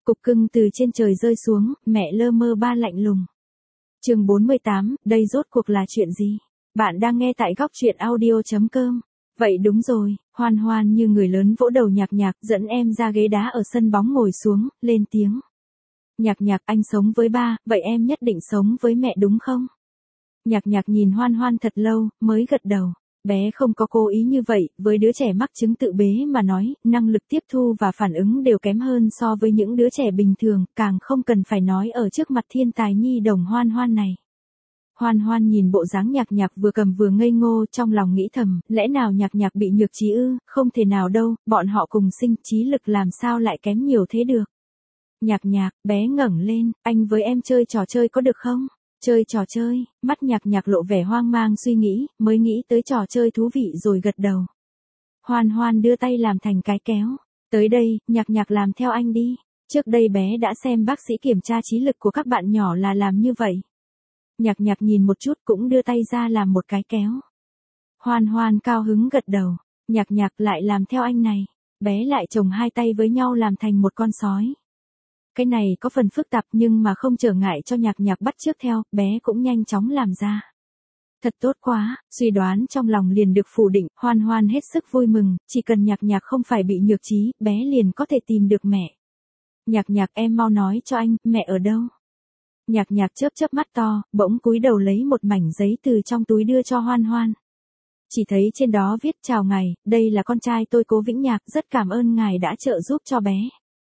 Cục cưng từ trên trời rơi xuống, mẹ lơ mơ ba lạnh lùng. Chương 48, đây rốt cuộc là chuyện gì? Bạn đang nghe tại góc truyện audio.com. Vậy đúng rồi, Hoan Hoan như người lớn vỗ đầu Nhạc Nhạc, dẫn em ra ghế đá ở sân bóng ngồi xuống, lên tiếng. Nhạc Nhạc, anh sống với ba, vậy em nhất định sống với mẹ đúng không? Nhạc Nhạc nhìn Hoan Hoan thật lâu, mới gật đầu. Bé không có cố ý như vậy, với đứa trẻ mắc chứng tự bế mà nói, năng lực tiếp thu và phản ứng đều kém hơn so với những đứa trẻ bình thường, càng không cần phải nói ở trước mặt thiên tài nhi đồng Hoan Hoan này. Hoan Hoan nhìn bộ dáng Nhạc Nhạc vừa cầm vừa ngây ngô, trong lòng nghĩ thầm, lẽ nào Nhạc Nhạc bị nhược trí ư? Không thể nào đâu, bọn họ cùng sinh, trí lực làm sao lại kém nhiều thế được. Nhạc Nhạc, bé ngẩng lên, anh với em chơi trò chơi có được không? Chơi trò chơi, mắt Nhạc Nhạc lộ vẻ hoang mang suy nghĩ, mới nghĩ tới trò chơi thú vị rồi gật đầu. Hoan Hoan đưa tay làm thành cái kéo. Tới đây, Nhạc Nhạc làm theo anh đi. Trước đây bé đã xem bác sĩ kiểm tra trí lực của các bạn nhỏ là làm như vậy. Nhạc Nhạc nhìn một chút cũng đưa tay ra làm một cái kéo. Hoan Hoan cao hứng gật đầu. Nhạc Nhạc lại làm theo anh này. Bé lại chồng hai tay với nhau làm thành một con sói. Cái này có phần phức tạp nhưng mà không trở ngại cho Nhạc Nhạc bắt chước theo, bé cũng nhanh chóng làm ra. Thật tốt quá, suy đoán trong lòng liền được phủ định, Hoan Hoan hết sức vui mừng, chỉ cần Nhạc Nhạc không phải bị nhược trí, bé liền có thể tìm được mẹ. Nhạc Nhạc, em mau nói cho anh, mẹ ở đâu? Nhạc Nhạc chớp chớp mắt to, bỗng cúi đầu lấy một mảnh giấy từ trong túi đưa cho Hoan Hoan. Chỉ thấy trên đó viết chào ngài, đây là con trai tôi Cố Vĩnh Nhạc, rất cảm ơn ngài đã trợ giúp cho bé.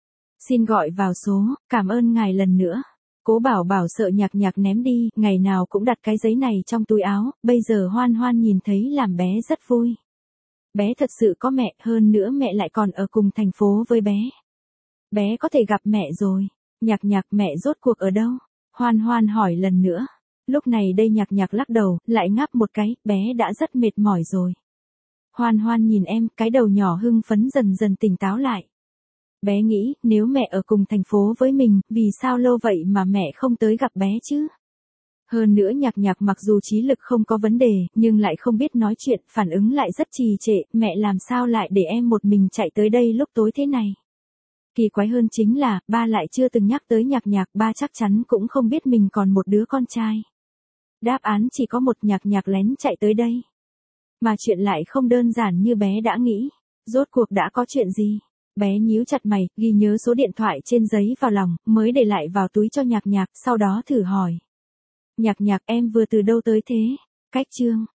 Xin gọi vào số, cảm ơn ngài lần nữa. Cố Bảo Bảo sợ Nhạc Nhạc ném đi, ngày nào cũng đặt cái giấy này trong túi áo, bây giờ Hoan Hoan nhìn thấy làm bé rất vui. Bé thật sự có mẹ, hơn nữa mẹ lại còn ở cùng thành phố với bé. Bé có thể gặp mẹ rồi. Nhạc Nhạc, mẹ rốt cuộc ở đâu? Hoan Hoan hỏi lần nữa. Lúc này đây Nhạc Nhạc lắc đầu, lại ngáp một cái, bé đã rất mệt mỏi rồi. Hoan Hoan nhìn em, cái đầu nhỏ hưng phấn dần dần tỉnh táo lại. Bé nghĩ, nếu mẹ ở cùng thành phố với mình, vì sao lâu vậy mà mẹ không tới gặp bé chứ? Hơn nữa Nhạc Nhạc mặc dù trí lực không có vấn đề, nhưng lại không biết nói chuyện, phản ứng lại rất trì trệ, mẹ làm sao lại để em một mình chạy tới đây lúc tối thế này? Kỳ quái hơn chính là, ba lại chưa từng nhắc tới Nhạc Nhạc, ba chắc chắn cũng không biết mình còn một đứa con trai. Đáp án chỉ có một, Nhạc Nhạc lén chạy tới đây. Mà chuyện lại không đơn giản như bé đã nghĩ. Rốt cuộc đã có chuyện gì? Bé nhíu chặt mày, ghi nhớ số điện thoại trên giấy vào lòng, mới để lại vào túi cho Nhạc Nhạc, sau đó thử hỏi. Nhạc Nhạc, em vừa từ đâu tới thế? Cách Chương.